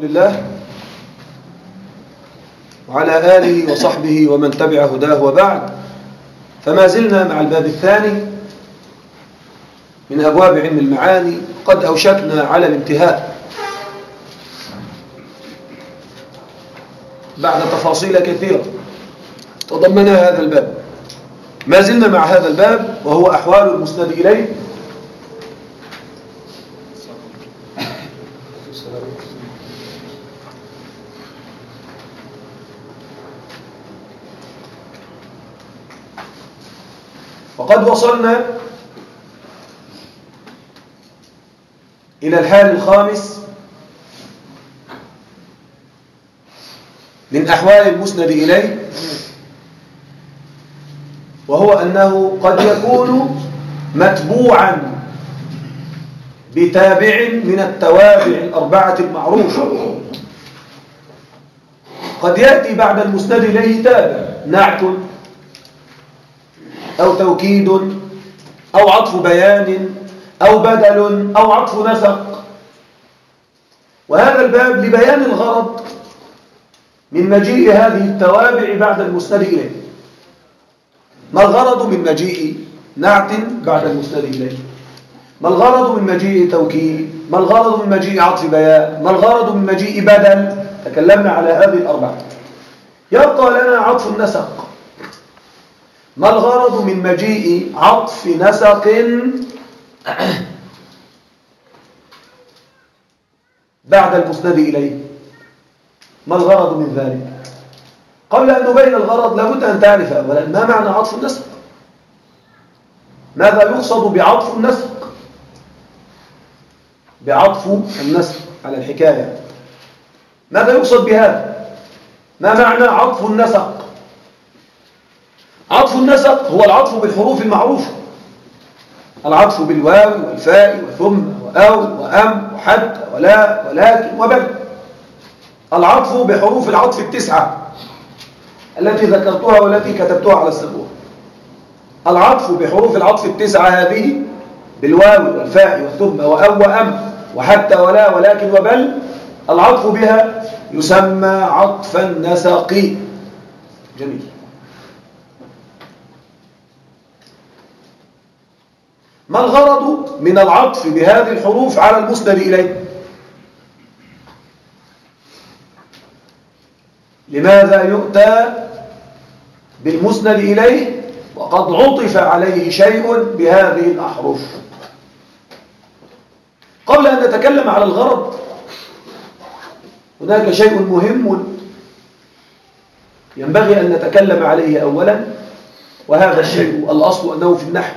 لله وعلى آله وصحبه ومن تبع هداه وبعد. فما زلنا مع الباب الثاني من أبواب علم المعاني، قد أوشكنا على الانتهاء بعد تفاصيل كثيرة تضمنها هذا الباب. ما زلنا مع هذا الباب وهو أحوال المسند إليه. وقد وصلنا إلى الحال الخامس من أحوال المسند إليه، وهو أنه قد يكون متبوعا بتابع من التوابع الأربعة المعروفة. قد يأتي بعد المسند إليه تابع نعت أو توكيد أو عطف بيان أو بدل أو عطف نسق. وهذا الباب لبيان الغرض من مجيء هذه التوابع بعد المسند إليه. ما الغرض من مجيء نعت بعد المسند إليه؟ ما الغرض من مجيء توكيد؟ ما الغرض من مجيء عطف بيان؟ ما الغرض من مجيء بدل؟ تكلمنا على هذه الأربعة. يبقى لنا عطف النسق. ما الغرض من مجيء عطف نسق بعد المسند إليه؟ ما الغرض من ذلك؟ قبل أن نبين الغرض لابد أن تعرف أولا ما معنى عطف النسق. ماذا يقصد بعطف النسق؟ بعطف النسق على الحكاية ماذا يقصد بهذا؟ ما معنى عطف النسق؟ عطف النسق هو العطف بالحروف المعروفة، العطف بالواو والفاء وثم وأو وأم وحتى ولا ولكن وبل، العطف بحروف العطف التسعة التي ذكرتها والتي كتبتها على السبورة. العطف بحروف العطف التسعة هذه بالواو والفاء وثم وأو وأم وحتى ولا ولكن وبل، العطف بها يسمى عطف النسق. جميل. ما الغرض من العطف بهذه الحروف على المسند إليه؟ لماذا يؤتى بالمسند إليه وقد عطف عليه شيء بهذه الأحرف؟ قبل أن نتكلم على الغرض هناك شيء مهم ينبغي أن نتكلم عليه أولا، وهذا الشيء الأصل أنه في النحو،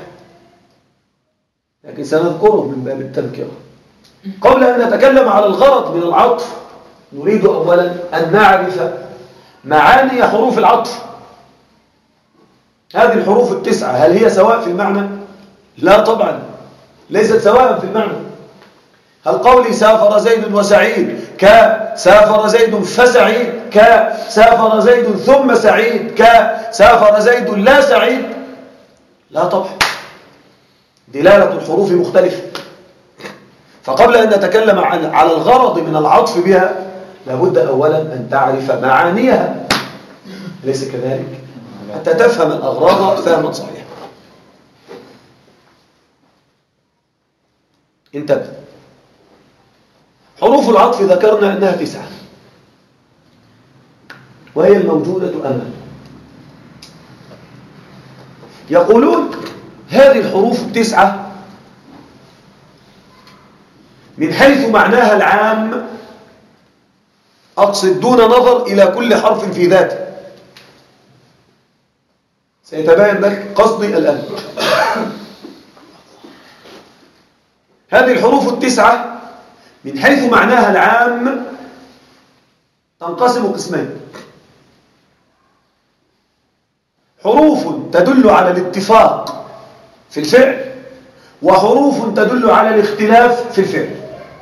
لكن سنذكره من باب التذكرة. قبل أن نتكلم على الغرض من العطف نريد أولا أن نعرف معاني حروف العطف. هذه الحروف التسعة هل هي سواء في المعنى؟ لا طبعا، ليست سواء في المعنى. هل قولي سافر زيد وسعيد كسافر زيد فسعيد كسافر زيد ثم سعيد كسافر زيد لا سعيد؟ لا طبعا، دلالة الحروف مختلفة. فقبل أن نتكلم على الغرض من العطف بها لابد أولا أن تعرف معانيها، أليس كذلك؟ حتى تفهم الأغراض فهما صحيحا. انتبه، حروف العطف ذكرنا أنها 9 وهي الموجودة أمامنا. يقولون هذه الحروف 9 من حيث معناها العام، أقصد دون نظر إلى كل حرف في ذاته، سيتبين لك قصدي الآن. هذه الحروف 9 من حيث معناها العام تنقسم قسمين: حروف تدل على الاتفاق في الفعل، وحروف تدل على الاختلاف في الفعل.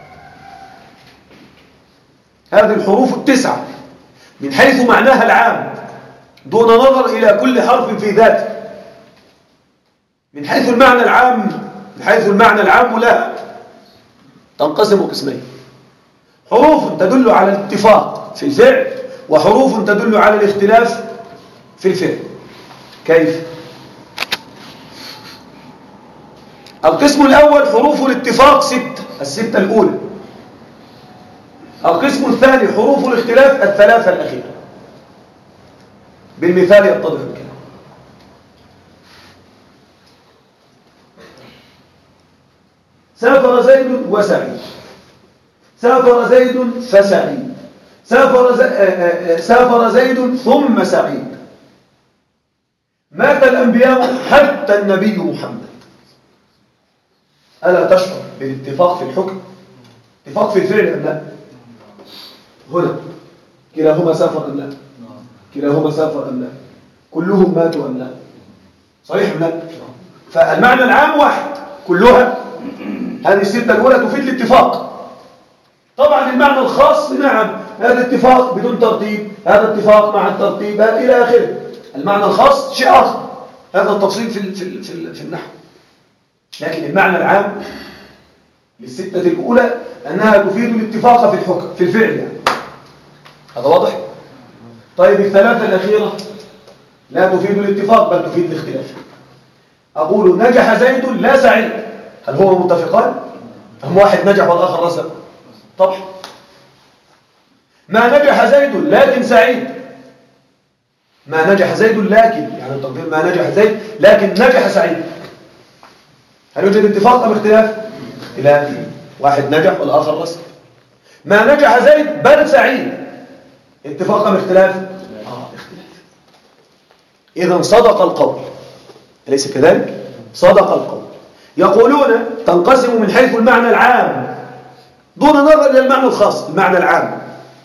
هذه الحروف 9 من حيث معناها العام دون نظر إلى كل حرف في ذاته. من حيث المعنى العام لها تنقسم قسمين: حروف تدل على الاتفاق في الفعل وحروف تدل على الاختلاف في الفعل. كيف؟ القسم الأول حروف الاتفاق 6، الستة الأولى. القسم الثاني حروف الاختلاف 3 الأخيرة. بالمثال يتضح الكلام. سافر زيد وسعيد. سافر زيد فسعيد. سافر زيد ثم سعيد. مات الأنبياء حتى النبي محمد. ألا تشعر بالاتفاق في الحكم؟ اتفاق في الفعل أم لا؟ هنا كلاهما سافر أم لا؟ كلاهما سافر أم لا؟ كلهم ماتوا أم لا؟ صحيح أم لا؟ فالمعنى العام واحد كلها. هذه الستة الأولى تفيد الاتفاق. طبعا المعنى الخاص نعم، هذا اتفاق بدون ترتيب، هذا اتفاق مع الترتيب إلى آخره. المعنى الخاص شيء آخر، هذا التفصيل في النحو. لكن المعنى العام للستة الأولى أنها تفيد الاتفاق في الحكم في الفعل يعني. هذا واضح؟ طيب الثلاثة الأخيرة لا تفيد الاتفاق بل تفيد الاختلاف. أقول نجح زيد لا سعيد، هل هما متفقان؟ هم واحد نجح والآخر رسب؟ طبعا. ما نجح زيد لكن سعيد. ما نجح زيد لكن، يعني التقدير ما نجح زيد لكن نجح سعيد. هل يوجد اتفاق أم اختلاف؟ اختلاف. واحد نجح والآخر رسب. ما نجح زيد بل سعيد. اتفاق أم اختلاف؟ اختلاف. إذن صدق القول، أليس كذلك؟ صدق القول. يقولون تنقسم من حيث المعنى العام دون نظر إلى المعنى الخاص. المعنى العام،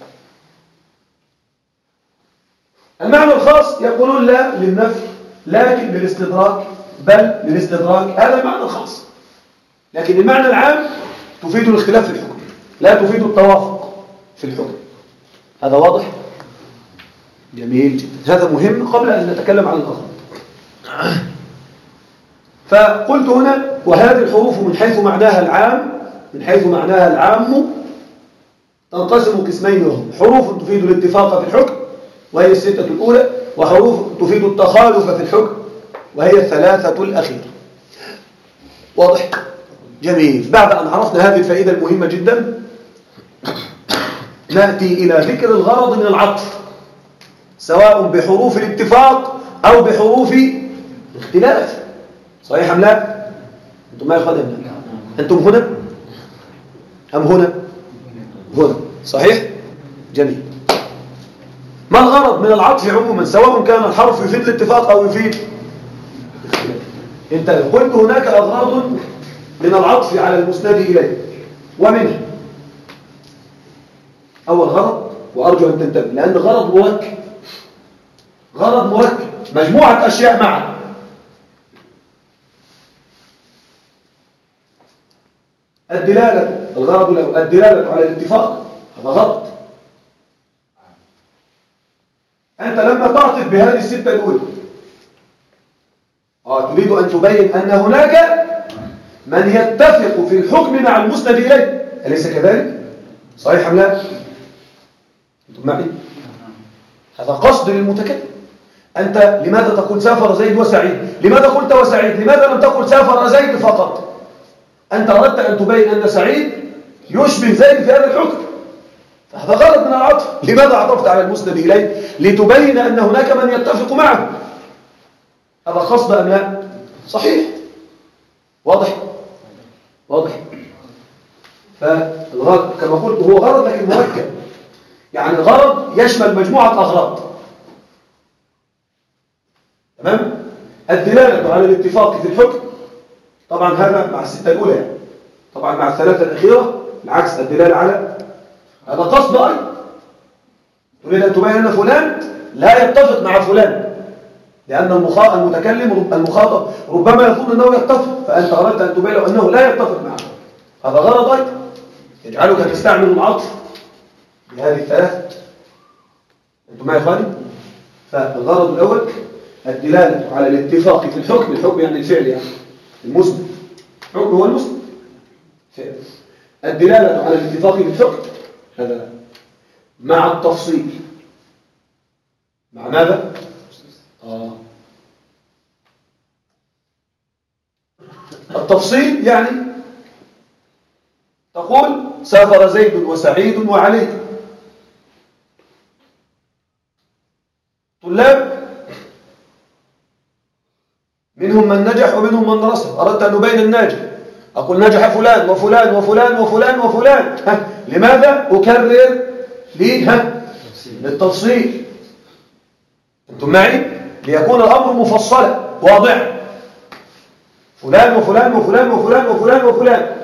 المعنى الخاص يقولون لا للنفي لكن للاستدراك، بل للاستدراك، هذا المعنى الخاص. لكن المعنى العام تفيد الاختلاف في الحكم لا تفيد التوافق في الحكم. هذا واضح؟ جميل جدا. هذا مهم قبل أن نتكلم عن الأغراض. فقلت هنا وهذه الحروف من حيث معناها العام، من حيث معناها العام تنقسم قسمين وهم حروف تفيد الاتفاق في الحكم وهي الستة الأولى، وحروف تفيد التخالف في الحكم وهي 3 الأخيرة. واضح؟ جميل. بعد أن عرفنا هذه الفائدة المهمة جدا نأتي إلى ذكر الغرض من العطف سواء بحروف الاتفاق أو بحروف الاختلاف. صحيح أم لا؟ أنتم ما يخدم؟ أنتم هنا أم هنا؟ هنا. صحيح؟ جميل. ما الغرض من العطف عموما سواء كان الحرف يفيد الاتفاق أو يفيد الاختلاف؟ أنت قلت هناك أغراض من العطف على المسند إليه، ومنها أول غرض، وأرجو أن تنتبه لأن غرض مركب، غرض مركب مجموعة أشياء معا. الدلالة، الغرض له الدلالة على الاتفاق، هذا غرض. أنت لما تعطف بهذه الستة الأولى تريد أن تبين أن هناك من يتفق في الحكم مع المسند إليه، أليس كذلك؟ صحيح أم لا؟ أنتم معي؟ هذا قصد للمتكلم. أنت لماذا تقول سافر زيد وسعيد؟ لماذا قلت وسعيد؟ لماذا لم تقل سافر زيد فقط؟ أنت أردت أن تبين أن سعيد يشبه زيد في هذا الحكم، فهذا غرض من العطف. لماذا عطفت على المسند إليه؟ لتبين أن هناك من يتفق معه. هذا قصد أم لا؟ صحيح. واضح؟ واضح. فالغرض كما قلت هو غرض لكن مركب، يعني الغرض يشمل مجموعة أغراض. تمام؟ الدلالة على الاتفاق في الحكم طبعا هذا مع الستة الأولى يعني. طبعا مع الثلاثة الأخيرة العكس، الدلالة على هذا قصد أيضا. تريد أن تبين أن فلان لا يتفق مع فلان لأن المتكلم المخاطب ربما يظن أنه يتفق، فأنت أردت أن تبين له أنه لا يتفق معه. هذا غرض أيضا يجعلك تستعمل العطف بهذه الثلاثة. أنتم معي يا إخواني؟ فالغرض الأول الدلالة على الاتفاق في الحكم، الحكم يعني الفعل يعني المسند، الحكم هو المسند فعل. الدلالة على الاتفاق في الحكم هذا مع التفصيل. مع ماذا؟ التفصيل يعني تقول سافر زيد وسعيد وعلي. طلاب منهم من نجح ومنهم من رسب. أردت أن نبين الناجح، أقول نجح فلان وفلان وفلان وفلان وفلان. لماذا أكرر للتفصيل؟ أنتم معي؟ ليكون الأمر مفصلا واضح. فلان وفلان وفلان وفلان وفلان وفلان.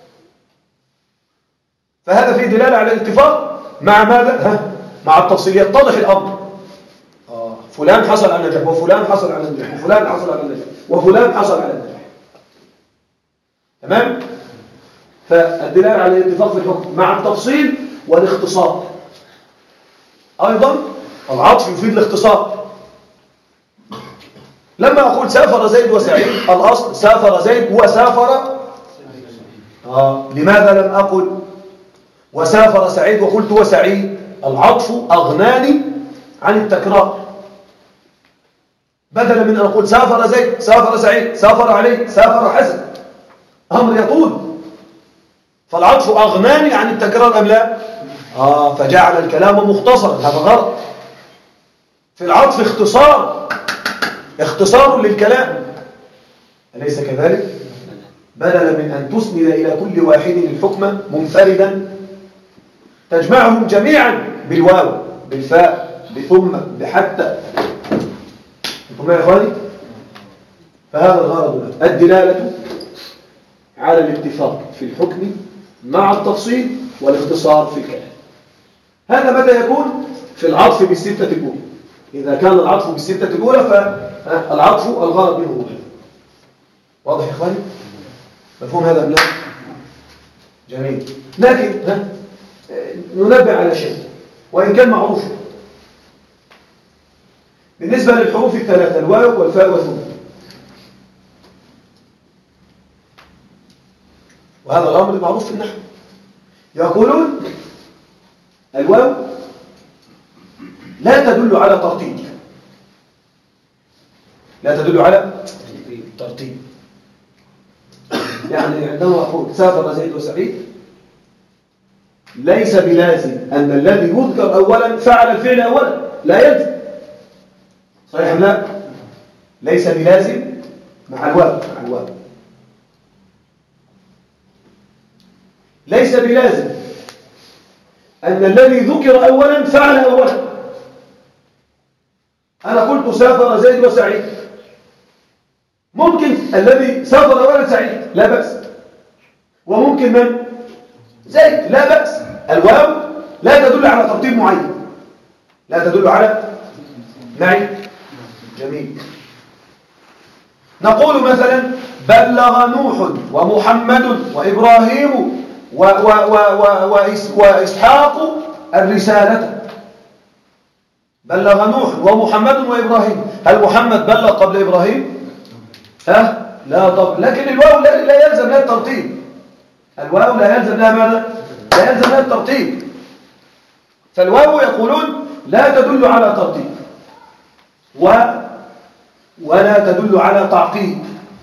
فهذا فيه دلالة على الاتفاق مع ماذا؟ مع التفصيل، يتضح الأمر. فلان حصل على النجاح وفلان حصل على النجاح وفلان حصل على النجاح وفلان حصل على النجاح. تمام؟ فالدلالة على الاتفاق في الحكم مع التفصيل والاختصار. أيضا العطف يفيد الاختصار. لما أقول سافر زيد وسعيد، الأصل سافر زيد وسافر. لماذا لم أقل وسافر سعيد وقلت وسعيد؟ العطف أغناني عن التكرار. بدلا من أن أقول سافر زيد، سافر سعيد، سافر علي، سافر حسن، أمر يطول. فالعطف أغناني عن التكرار أم لا؟ فجعل الكلام مختصرا. هذا غلط. في العطف اختصار للكلام، أليس كذلك؟ بدلا من أن تسند إلى كل واحد الحكم منفردا، تجمعهم جميعا بالواو بالفاء بثم بحتى. انتم يا إخواني؟ فهذا الغرض الدلالة على الاتفاق في الحكم مع التفصيل والاختصار في الكلام. هذا متى يكون؟ في العطف بالستة الأولى. إذا كان العطف بالستة الأولى فالعطف الغرض منه هو. واضح يا إخواني؟ مفهوم هذا لا؟ جميل. لكن ننبه على شيء وإن كان معروف. بالنسبة للحروف الثلاثة الواو والفاء والثم، وهذا الأمر معروف في النحو، يقولون الواو لا تدل على ترتيب، لا تدل على ترتيب. يعني عندما أقول سافر زيد وسعيد، ليس بلازم أن الذي يذكر أولا فعل الفعل أولا، لا يلزم. صحيح أم لا؟ ليس بلازم مع الواو. ليس بلازم أن الذي ذكر أولا فعل أولا. أنا قلت سافر زيد وسعيد، ممكن الذي سافر أولا سعيد لا بأس، وممكن من؟ زيد لا بأس. الواو لا تدل على ترتيب معين، لا تدل على معي. جميل. نقول مثلا بلغ نوح ومحمد وإبراهيم وإسحاق الرسالة. بلغ نوح ومحمد وإبراهيم. هل محمد بلغ قبل إبراهيم؟ لا طبعا. لكن الواو لا يلزم لها الترتيب. الواو لا يلزم لها ماذا؟ لا يلزم لها الترتيب. فالواو يقولون لا تدل على ترتيب ولا تدل على تعقيب.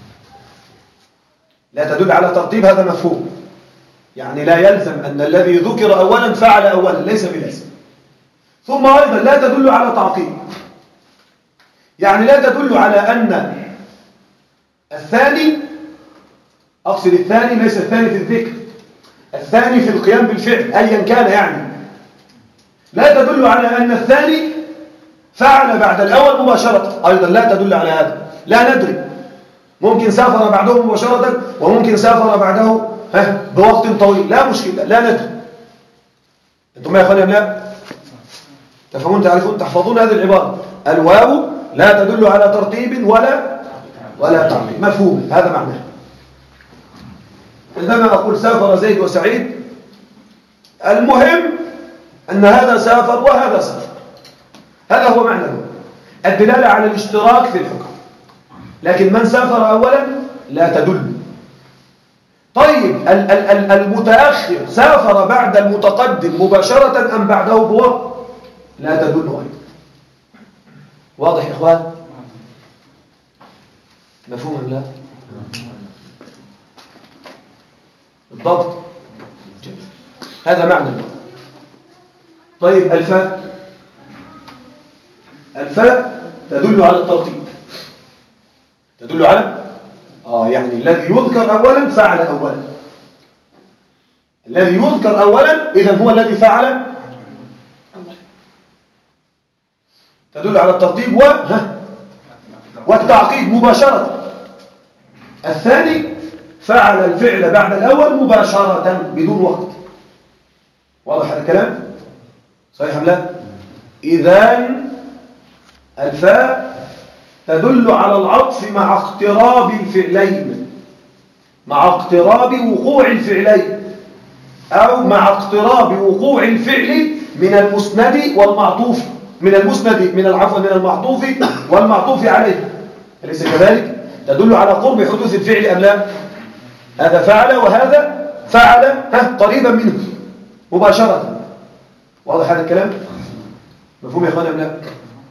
لا تدل على ترتيب، هذا مفهوم. يعني لا يلزم أن الذي ذكر أولا فعل أولا، ليس بلازم. ثم أيضا لا تدل على تعقيب، يعني لا تدل على أن الثاني، أقصد الثاني ليس الثاني في الذكر، الثاني في القيام بالفعل أيا كان، يعني لا تدل على أن الثاني فعل بعد الأول مباشرة. أيضا لا تدل على هذا، لا ندري، ممكن سافر بعده مباشرة وممكن سافر بعده بوقت طويل، لا مشكلة، لا ندري. أنتم يا أخواني لا تفهمون، تعرفون، تحفظون هذه العبارة. الواو لا تدل على ترتيب ولا تعقيب، مفهوم، هذا معناه. عندما أقول سافر زيد وسعيد، المهم أن هذا سافر وهذا سافر، هذا هو معنى الدلالة على الاشتراك في الحكم. لكن من سافر أولا لا تدل. طيب المتأخر سافر بعد المتقدم مباشرة أم بعده بوقت؟ لا تدل أيضا. واضح يا إخوان؟ مفهوم أم لا؟ بالضبط. هذا معنى الوقت. طيب الفاء تدل على الترتيب. تدل على يعني الذي يذكر أولا فعل أولا. الذي يذكر أولا إذن هو الذي فعل أولا. تدل على الترتيب والتعقيد مباشرة. الثاني فعل الفعل بعد الأول مباشرة بدون وقت. واضح هذا الكلام؟ صحيح أم لا؟ إذن الفاء تدل على العطف مع اقتراب الفعلين، مع اقتراب وقوع الفعلين، أو مع اقتراب وقوع الفعل من المسند والمعطوف، من المعطوف والمعطوف عليه. أليس كذلك؟ تدل على قرب حدوث الفعل أم لا؟ هذا فعل وهذا فعل قريبا منه مباشرة. واضح هذا الكلام؟ مفهوم يا اخوانا أم لا؟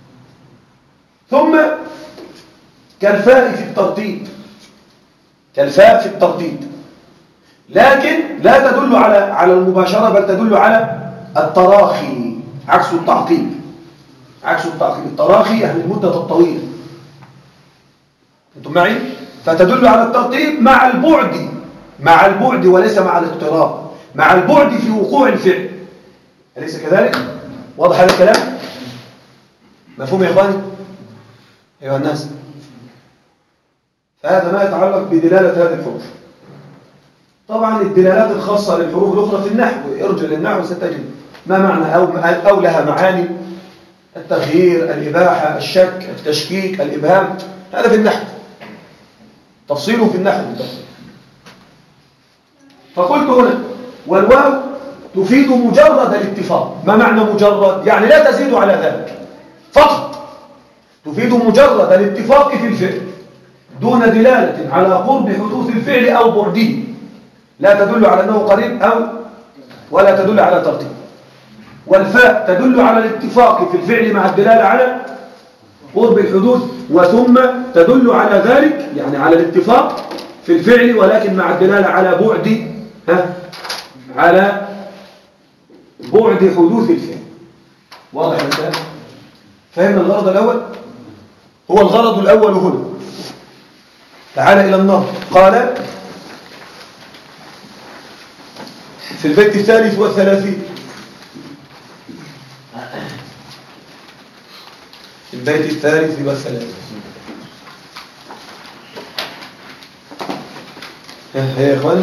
ثم كالفاء في الترتيب، كالفاء في الترتيب، لكن لا تدل على المباشرة، بل تدل على التراخي، عكس التعقيب. عكس التعقيب، التراخي يعني المدة الطويلة. انتم معي؟ فتدل على الترتيب مع البعد وليس مع الاقتراب، مع البعد في وقوع الفعل. أليس كذلك؟ واضح هذا الكلام؟ مفهوم يا إخواني؟ أيها الناس، فهذا ما يتعلق بدلالة هذه الحروف. طبعا الدلالات الخاصة للحروف الأخرى في النحو، ارجع للنحو ستجد ما معنى أو لها معاني: التغيير، الإباحة، الشك، التشكيك، الإبهام. هذا في النحو، تفصيله في النحو. فقلت هنا والواو تفيد مجرد الاتفاق. ما معنى مجرد؟ يعني لا تزيد على ذلك، فقط تفيد مجرد الاتفاق في الفعل دون دلالة على قرب حدوث الفعل أو بعده. لا تدل على أنه قريب ولا تدل على ترتيب. والفاء تدل على الاتفاق في الفعل مع الدلالة على قرب الحدوث، وثم تدل على ذلك يعني على الاتفاق في الفعل ولكن مع الدلالة على بعد حدوث الفعل. واضح الكلام؟ فهمنا الغرض الأول؟ هو الغرض الأول هنا. تعال إلى النظر. قال في البيت 33، البيت 33 يا إخواني،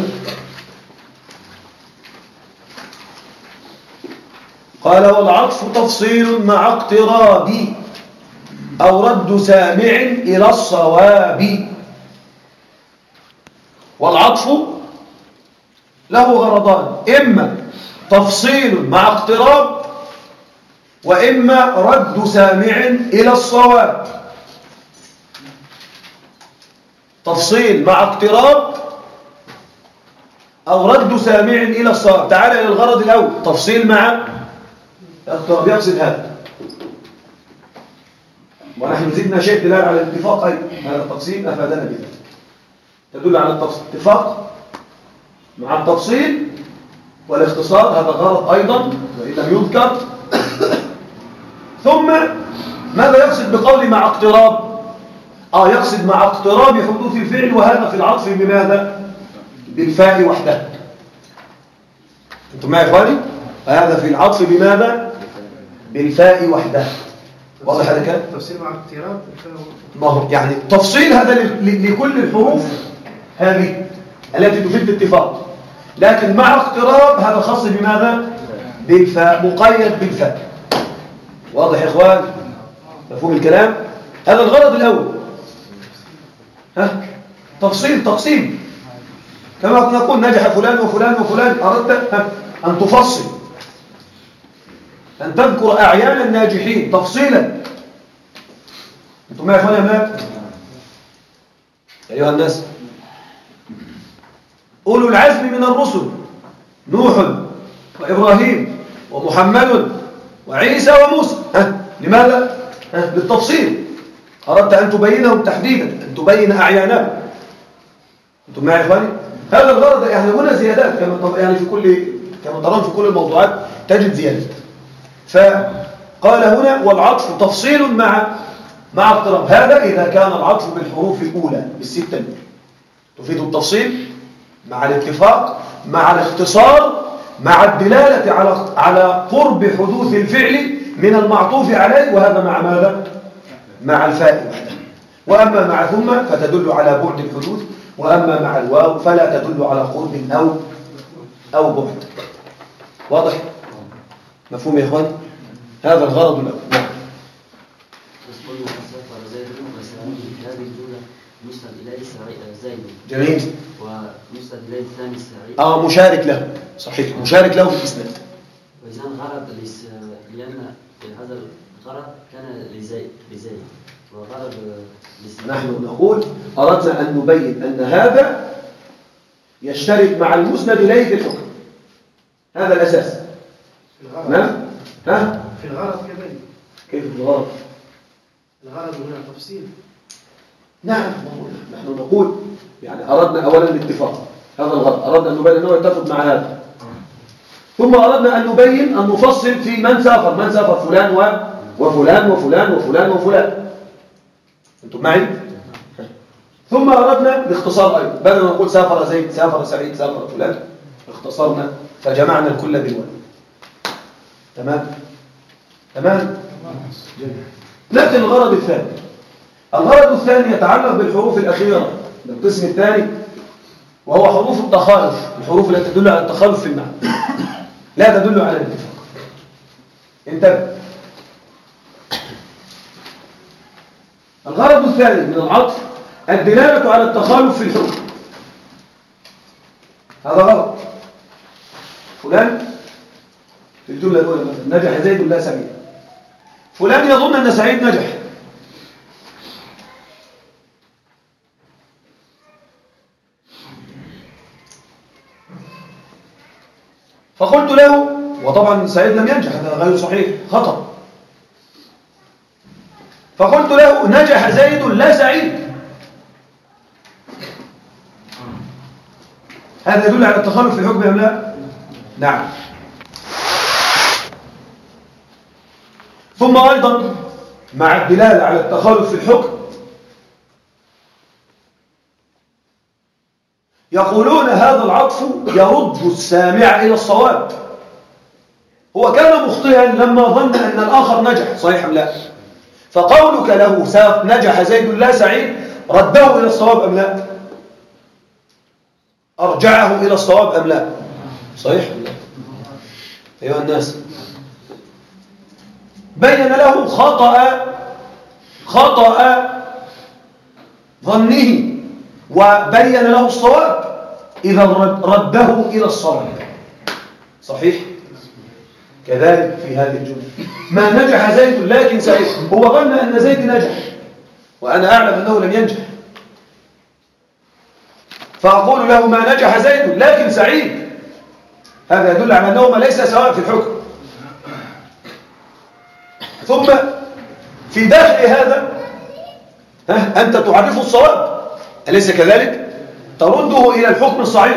قال والعطف تفصيل مع اقتراب أو رد سامع إلى الصواب. والعطف له غرضان: إما تفصيل مع اقتراب، وإما رد سامع إلى الصواب. تفصيل مع اقتراب أو رد سامع إلى الصواب. تعال إلى الغرض الأول، تفصيل مع اقتراب، يقصد هذا. ونحن زدنا شيء دلالة على الاتفاق أيضا، هذا التقسيم أفادنا بذلك، تدل على الاتفاق مع التفصيل والاختصار، هذا غرض أيضا وإن لم يذكر. ثم ماذا يقصد بقول مع اقتراب؟ يقصد مع اقتراب حدوث الفعل، وهذا في العطف بماذا؟ بالفاء وحدها. انتم معي يا اخواني؟ هذا في العطف بماذا؟ بالفاء وحدها. واضح هذا الكلام؟ تفصيل مع اقتراب، ما هو يعني تفصيل هذا لكل الحروف هذه التي تفيد الاتفاق، لكن مع اقتراب هذا خاص بماذا؟ بالفاء، مقيد بالفاء. واضح يا اخوان؟ مفهوم الكلام؟ هذا الغرض الاول. تفصيل، تقسيم، كما نقول نجح فلان وفلان وفلان. اردت ان تفصل، أن تذكر أعيان الناجحين تفصيلا. أنتم يا أخواني أملاك أيها الناس، أولو العزم من الرسل نوح وإبراهيم ومحمد وعيسى وموسى. لماذا؟ للتفصيل، أردت أن تبينهم تحديدا، أن تبين أعيانهم. أنتم معي يا إخواني؟ هذا الغرض. يعني هنا زيادات يعني كما ترون في كل الموضوعات تجد زيادة. فقال هنا والعطف تفصيل مع اضطراب. هذا إذا كان العطف بالحروف الأولى بالستة تفيد التفصيل مع الاتفاق مع الاختصار مع الدلالة على قرب حدوث الفعل من المعطوف عليه، وهذا مع ماذا؟ مع الفاء. وأما مع ثم فتدل على بعد الحدوث، وأما مع الواو فلا تدل على قرب أو بعد. واضح؟ مفهوم يا إخوان؟ هذا الغرض الأول. جميل. ومسند إليه الثاني السعيد مشارك له، صحيح، مشارك له في الإسناد. وإذا غرض لأن هذا الغرض كان لزيد وغرض نحن نقول أردنا أن نبين أن هذا يشترك مع المسند إليه في الحكم. هذا الأساس. نعم. في الغرض كذلك. كيف في الغرض؟ الغرض هنا تفصيل. نعم، نحن نقول يعني أردنا أولا الاتفاق، هذا الغرض، أردنا أن نبين أنه يتفق مع هذا، ثم أردنا أن نبين أن نفصل في من سافر فلان وفلان وفلان وفلان وفلان. أنتم معي؟ ثم أردنا الاختصار أيضا، بدل ما نقول سافر زيد سافر سعيد سافر فلان، اختصرنا فجمعنا الكل بالواو. تمام؟ لكن الغرض الثاني يتعلق بالحروف الأخيرة، القسم الثاني، وهو حروف التخالف، الحروف التي تدل على التخالف في المعنى لا تدل على الاتفاق. انتبه. الغرض الثاني من العطف الدلالة على التخالف في الحكم. هذا غلط. فلان في الجملة الأولى مثلا نجح زيد لا سعيد، فلان يظن أن سعيد نجح، فقلت له، وطبعا سعيد لم ينجح، هذا غير صحيح، خطأ. فقلت له نجح زيد لا سعيد، هذا يدل على التخلف في الحكم أم لا؟ نعم. ثم أيضا مع الدلالة على التخلف في الحكم يقولون هذا العطف يرد السامع إلى الصواب. هو كان مخطئا لما ظن أن الآخر نجح، صحيح أم لا؟ فقولك له نجح زيد لا سعيد رده إلى الصواب أم لا؟ أرجعه إلى الصواب أم لا؟ صحيح أم لا؟ أيها الناس، بين له خطأ ظنه وبين له الصواب إذا رده إلى الصواب. صحيح؟ كذلك في هذه الجملة ما نجح زيد لكن سعيد، هو ظن أن زيد نجح وأنا أعلم أنه لم ينجح، فأقول له ما نجح زيد لكن سعيد، هذا يدل على أنهما ليس سواء في الحكم. ثم في داخل هذا أنت تعرف الصواب، أليس كذلك؟ ترده إلى الحكم الصحيح،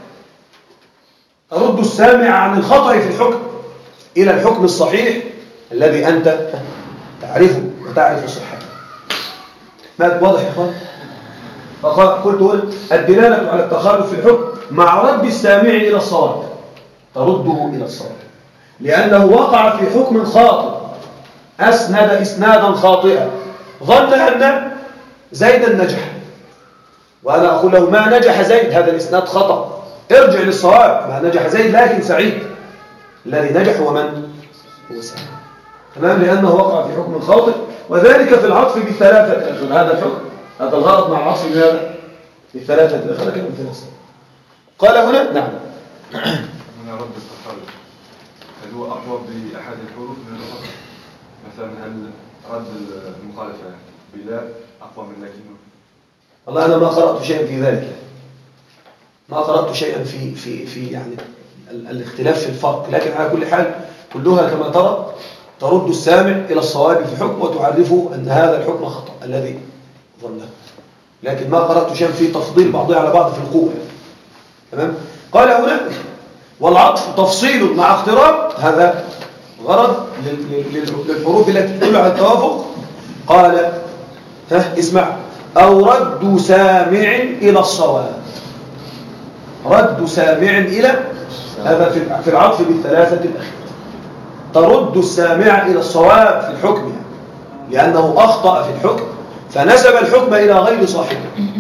ترد السامع عن الخطأ في الحكم إلى الحكم الصحيح الذي أنت تعرفه وتعرف صحته. ما واضح يا إخوان؟ فقلت الدلالة على التخالف في الحكم مع رد السامع إلى الصواب، ترده إلى الصواب، لأنه وقع في حكم خاطئ، أسند إسنادا خاطئا، ظن أن زيدا نجح، وأنا أقول له ما نجح زيد، هذا الإسناد خطأ، ارجع للصواب، ما نجح زيد لكن سعيد، الذي نجح هو من؟ هو سعيد. تمام، لأنه وقع في حكم خاطئ، وذلك في العطف بالثلاثة. هذا الحكم، هذا الغرض مع العطف بهذا بالثلاثة الأخرى كم ثلاثة. قال هنا نعم. هنا رد التخلف، هل هو أقوى بأحد الحروف من الأخرى؟ مثلا هل رد المخالفة بلا أقوى من لكنه؟ والله أنا ما قرأت شيئا في ذلك، ما قرأت شيئا في يعني الاختلاف في الفرق، لكن على كل حال كلها كما ترى ترد السامع إلى الصواب في الحكم وتعرفه أن هذا الحكم خطأ الذي ظنه، لكن ما قرأت شيئا في تفضيل بعضها على بعض في القوة. تمام. قال هنا والعطف تفصيل مع اقتراب، هذا غرض للحروف التي تدل على التوافق. قال اسمع، أو رد سامع إلى الصواب. رد سامع إلى، هذا في العطف بالثلاثة الأخيرة، ترد السامع إلى الصواب في الحكم لأنه أخطأ في الحكم فنسب الحكم إلى غير صاحبه.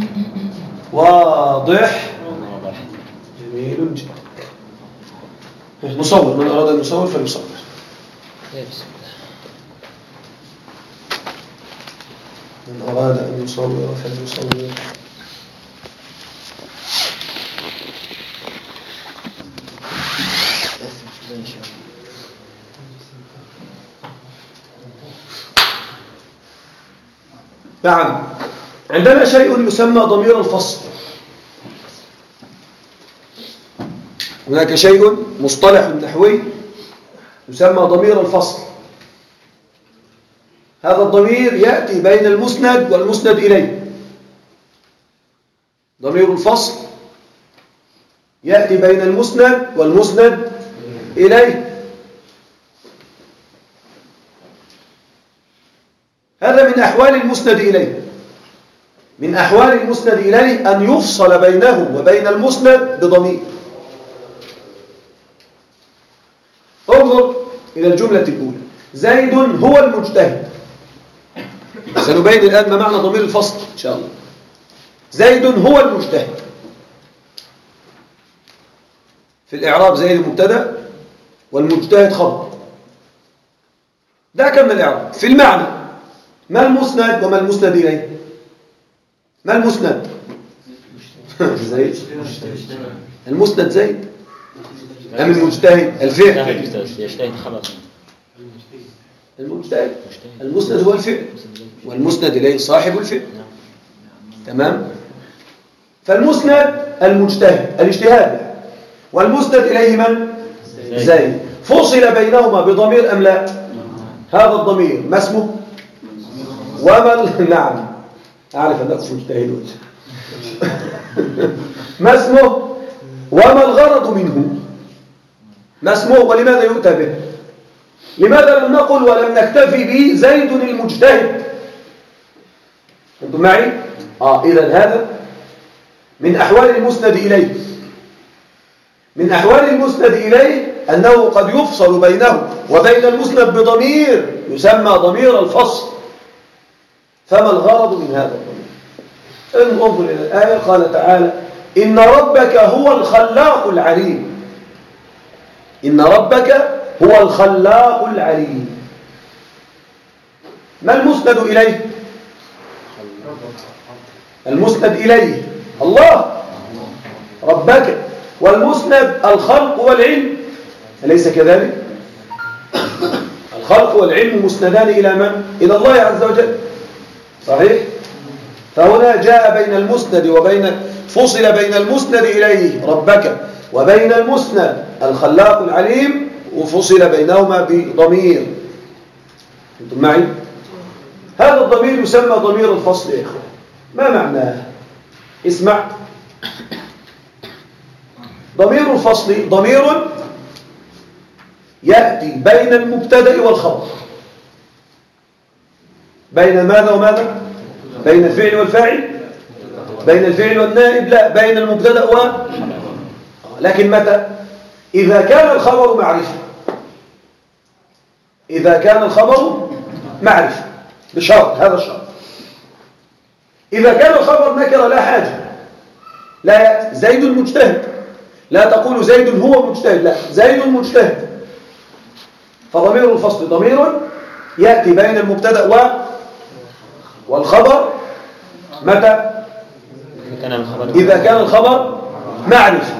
واضح؟ جميل جدا. مصور، من أراد أن يصور فليصور. من أراد أن يصور فليصور. نعم، عندنا شيء يسمى ضمير الفصل. هناك شيء مصطلح نحوي يسمى ضمير الفصل. هذا الضمير يأتي بين المسند والمسند إليه. ضمير الفصل يأتي بين المسند والمسند إليه. هذا من أحوال المسند إليه. من أحوال المسند إليه أن يفصل بينه وبين المسند بضمير. انظر إلى الجملة الأولى، زيد هو المجتهد. سنبين الآن ما معنى ضمير الفصل إن شاء الله. زيد هو المجتهد. في الإعراب زيد مبتدأ والمجتهد خبر. ده كم من الإعراب. في المعنى ما المسند وما المسند إليه؟ ما المسند؟ زيد. المسند زيد. أم المجتهد الفعل؟ يجتهد خبر. المجتهد. المسند هو الفعل والمسند إليه صاحب الفعل. تمام؟ فالمسند المجتهد الاجتهاد، والمسند إليه من؟ زيد. فصل بينهما بضمير أم لا؟ هذا الضمير ما اسمه؟ نعم أعرف أنكم مجتهدون. ما اسمه؟ وما الغرض منه؟ ما اسمه ولماذا يؤتى به؟ لماذا لم نقل ولم نكتفي به زيد المجتهد؟ أنتم معي؟ إذن هذا من أحوال المسند إليه. من أحوال المسند إليه أنه قد يفصل بينه وبين المسند بضمير يسمى ضمير الفصل. فما الغرض من هذا الضمير؟ انظر إلى الآية. قال تعالى إن ربك هو الخلاق العليم. إن ربك هو الخلاق العليم. ما المسند إليه؟ المسند إليه الله ربك، والمسند الخلق والعلم، أليس كذلك؟ الخلق والعلم مسندان إلى من؟ إلى الله عز وجل. صحيح؟ فهنا جاء بين المسند فصل بين المسند إليه ربك وبين المسند الخلاق العليم، وفصل بينهما بضمير. أنتم معي؟ هذا الضمير يسمى ضمير الفصل يا إخوان. ما معناه؟ اسمع. ضمير الفصل ضمير يأتي بين المبتدأ والخبر. بين ماذا وماذا؟ بين الفعل والفاعل؟ بين الفعل والنائب؟ لا، بين المبتدأ لكن متى؟ إذا كان الخبر معرفة. إذا كان الخبر معرفة بشرط، هذا الشرط. إذا كان الخبر نكرة لا حاجة، لا زيد المجتهد، لا تقول زيد هو مجتهد، لا زيد مجتهد. فضمير الفصل ضمير يأتي بين المبتدأ والخبر متى؟ إذا كان الخبر معرفة.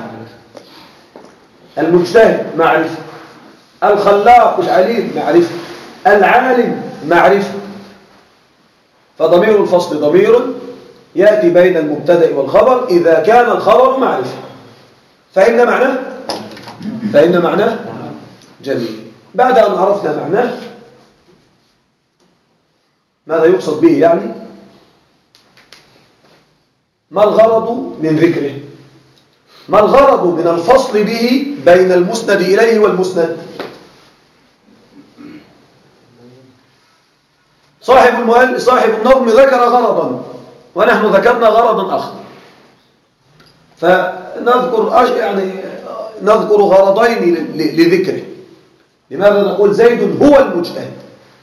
المجتهد معرفة، الخلاق العليم معرفة، العالم معرفة. فضمير الفصل ضمير يأتي بين المبتدأ والخبر إذا كان الخبر معرفة. فإن معناه؟ فإن معناه؟ جميل. بعد أن عرفنا معناه ماذا يقصد به يعني؟ ما الغرض من ذكره؟ ما الغرض من الفصل به بين المسند إليه والمسند؟ صاحب النظم ذكر غرضا ونحن ذكرنا غرضا آخر، نذكر غرضين لذكره. لماذا نقول زيد هو المجتهد؟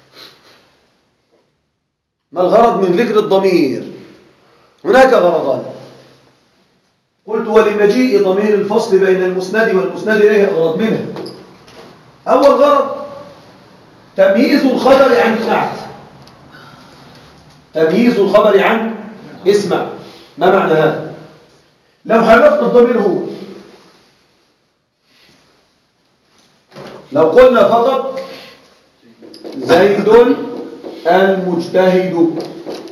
ما الغرض من ذكر الضمير؟ هناك غرضان. قلت ولمجيء ضمير الفصل بين المسند والمسند إليه أغرض منها. أول غرض تمييز الخبر عن النعت. تمييز الخبر عن اسمع. ما معنى هذا؟ لو حذفنا الضمير هو، لو قلنا فقط زيد المجتهد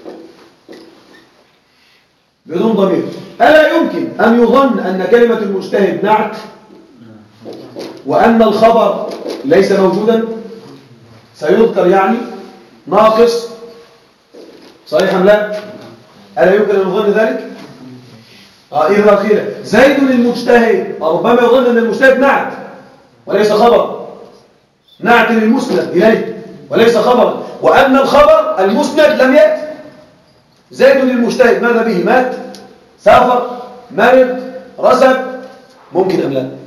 بدون ضمير، ألا يمكن أن يظن أن كلمة المجتهد نعت وأن الخبر ليس موجودا؟ سيذكر يعني ناقص، صحيح أم لا؟ ألا يمكن أن يظن ذلك؟ إذا قيل زيد المجتهد ربما يظن أن المجتهد نعت وليس خبر، نعت للمسند إليه وليس خبر، وأن الخبر المسند لم يأتي. زيد المجتهد ماذا به؟ مات، سافر، مرض، رسب، ممكن أم لا؟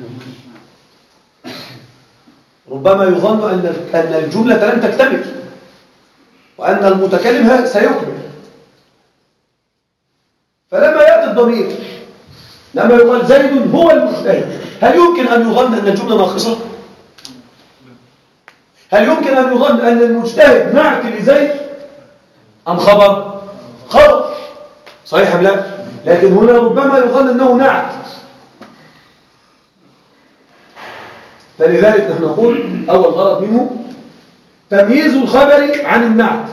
ربما يظن أن الجملة لم تكتمل وأن المتكلم سيكمل. فلما يأتي الضمير، لما يقال زيد هو المجتهد، هل يمكن أن يظن أن الجملة ناقصة؟ هل يمكن أن يظن أن المجتهد نعت لزيد أم خبر؟ خبر، صحيح أم لا؟ لكن هنا ربما يظن أنه نعت. فلذلك نحن نقول أول غرض منه تمييز الخبر عن النعت،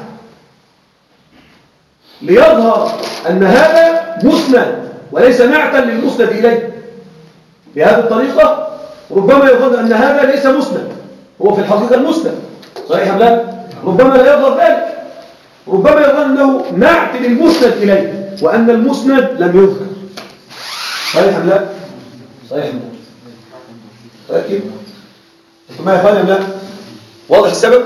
ليظهر أن هذا مسند وليس نعتا للمسند إليه. بهذه الطريقة ربما يظن أن هذا ليس مسند، هو في الحقيقة المسند، صحيح أم لا؟ ربما لا يظهر ذلك، ربما يظن أنه نعت للمسند إليه وأن المسند لم يذكر، صحيح أم لا؟ صحيح أم لا؟ تأكيد؟ ما يفعل أم لا؟ واضح السبب؟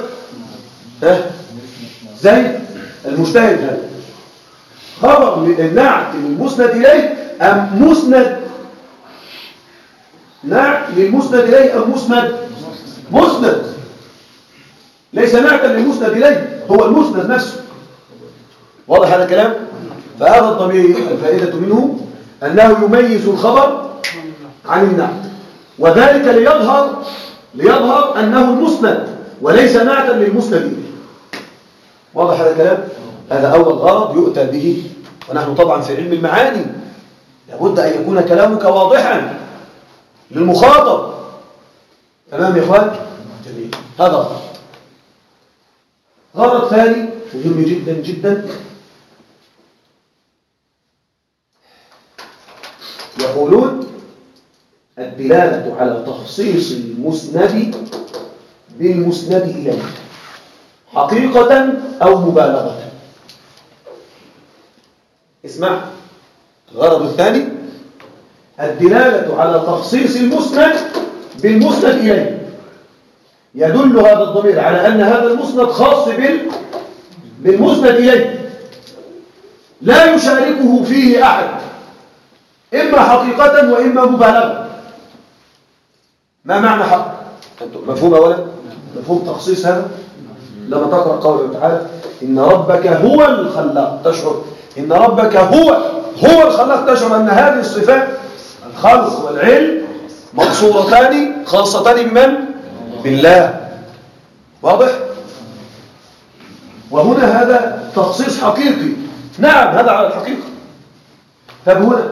زي المجتهد هذا خبر النعت للمسند إليه أم مسند؟ نعت للمسند إليه أم مسند؟ مسند، ليس نعتا للمسند إليه، هو المسند نفسه. واضح هذا الكلام؟ فهذا الضمير الفائدة منه أنه يميز الخبر عن النعت، وذلك ليظهر أنه المسند وليس نعتا للمسند إليه. واضح هذا الكلام؟ هذا أول غرض يؤتى به. ونحن طبعا في علم المعاني لابد أن يكون كلامك واضحا للمخاطب. تمام يا إخوان؟ جميل. هذا غرض. غرض ثاني مهم جدا جدا، يقولون الدلالة على تخصيص المسند بالمسند إليه حقيقة أو مبالغة. اسمع، الغرض الثاني الدلالة على تخصيص المسند بالمسند إليه. يدل هذا الضمير على أن هذا المسند خاص بالمسند إليه، لا يشاركه فيه أحد، إما حقيقة وإما مبالغة. ما معنى حق؟ مفهوم أولا؟ مفهوم تخصيص هذا؟ لما تقرأ قوله تعالى إن ربك هو الخلاق، تشعر إن ربك هو الخلاق، تشعر أن هذه الصفات الخلق والعلم مقصورتان خاصتان بمن؟ بالله. واضح؟ وهنا هذا تخصيص حقيقي، نعم هذا على الحقيقة. طب هنا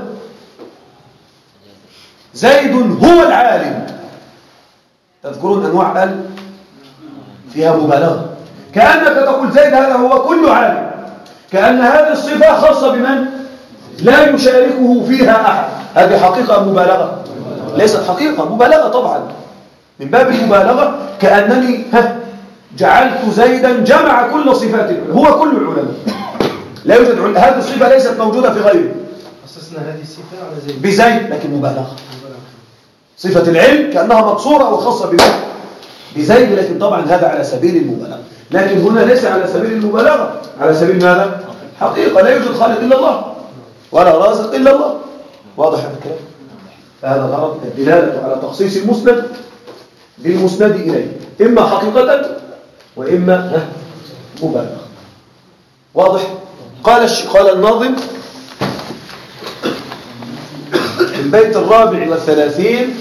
زيد هو العالم، تذكرون أنواع ال فيها مبالغة، كأنك تقول زيد هذا هو كل عالم، كأن هذه الصفة خاصة بمن؟ لا يشاركه فيها أحد. هذه حقيقة مبالغة، ليست حقيقة، مبالغة طبعا، من باب المبالغة، كأنني جعلت زيدا جمع كل صفات العلماء، هو كل العلماء، لا يوجد هذه الصفة ليست موجودة في غيره. أسسنا هذه الصفة على زيد بزيد، لكن مبالغة. صفة العلم كأنها مقصورة وخاصة بزيد، لكن طبعا هذا على سبيل المبالغة، لكن هنا ليس على سبيل المبالغة، على سبيل ماذا؟ حقيقة، لا يوجد خالق إلا الله ولا رازق إلا الله. واضح هذا الكلام؟ فهذا غرض الدلالة على تخصيص المسند بالمسند إليه، إما حقيقة وإما مبالغة. واضح؟ قال الناظم في البيت 34: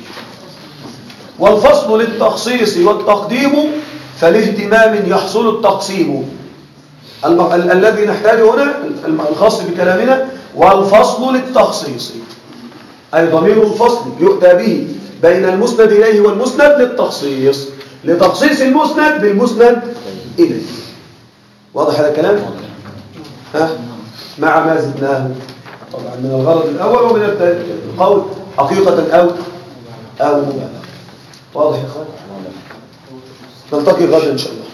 والفصل للتخصيص والتقديم فلاهتمام يحصل التقسيم. الذي نحتاجه هنا الخاص بكلامنا، والفصل للتخصيص، أي ضمير الفصل يؤتى به بين المسند إليه والمسند للتخصيص، لتخصيص المسند بالمسند إليه. واضح هذا الكلام؟ مع ما زدناه طبعا من الغرض الأول ومن القول حقيقة أو مبالغة. واضح يا اخوان؟ نلتقي غدا إن شاء الله.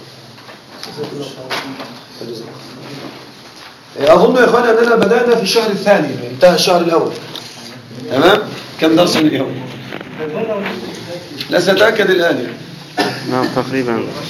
أظن يا اخوان أننا بدأنا في الشهر الثاني، انتهى الشهر الأول. تمام؟ كم درس اليوم؟ لا سأتأكد الآن. نعم تقريبا.